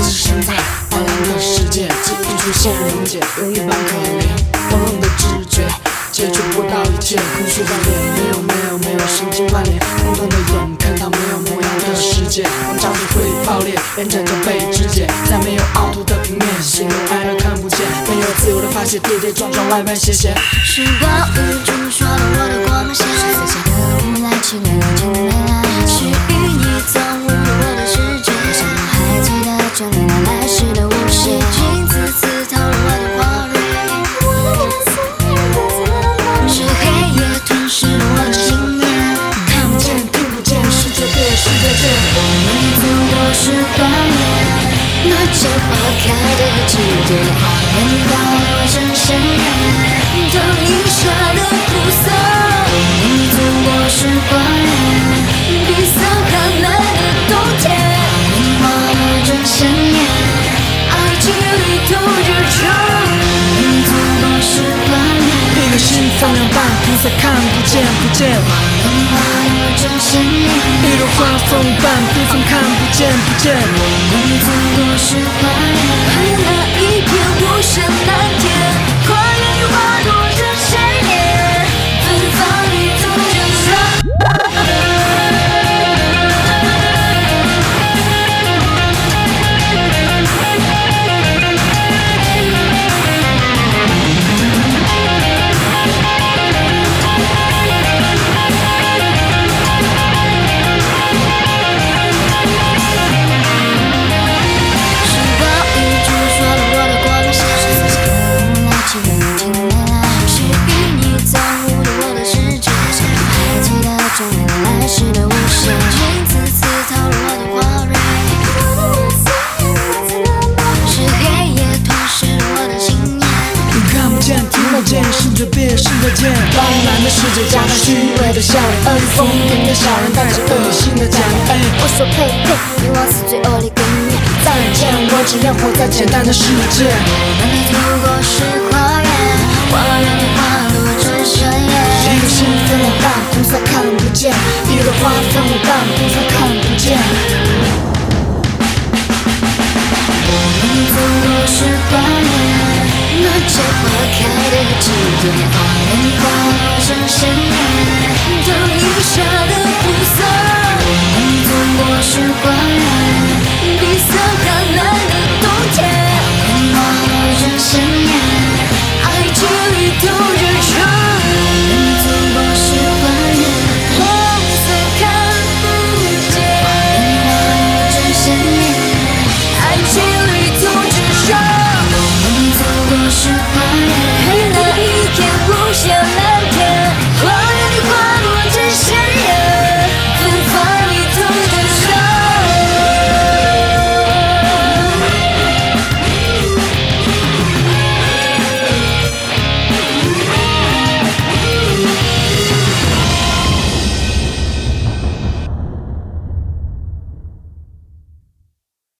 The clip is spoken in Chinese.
置身在花蓝的世界，记忆出现溶解，有一般可怜，朦胧的直觉，解决不到一切，空虚的脸，没有神经关联，空洞的眼看到没有模样的世界，光照着会爆裂，连整个被肢解，在没有凹凸的平面，形容爱的看不见，没有自由的发泄，跌跌撞撞，歪歪斜斜。 时光无助说了我的光线，四下的无赖气流进没来，是与你走入我的世界，像海醉的眷恋那来时的无邪，镜子刺透了我的花蕊，是黑夜吞噬了我的信念， 看不见听不见，世界变世界见。 我们走过时光年，那些花开的季节，人到我身鲜艳，等一下的不散。我们走过时光年，比萨寒冷的冬天，年华我真鲜艳，爱情里透着愁。我们走过时光年， 一个心放两半，菩萨看不见不见。 年华我真鲜艳， 一朵花风伴，冰封看不见不见。 我们走过时光年，还有那一片无声蓝天，跨越花朵真鲜艳，芬芳里透着伤。来时的无限，镜子刺透了我的花蕊，是黑夜吞噬了我的信念。 你看不见听不见，世界变世界见。浪漫的世界加上虚伪的笑脸，恶意疯癫的小人带着恶心的假面。 我说呸呸，你我是最恶劣的你。 再见，我只愿活在简单的世界。 我们走过时跨越，花园的花朵真鲜艳。 一个心分两半，菩萨看不见；一朵花分两半，菩萨看不见。 我们走过时光年，那些花开的季节，年华我真鲜艳，等一下的不散。我们走过时光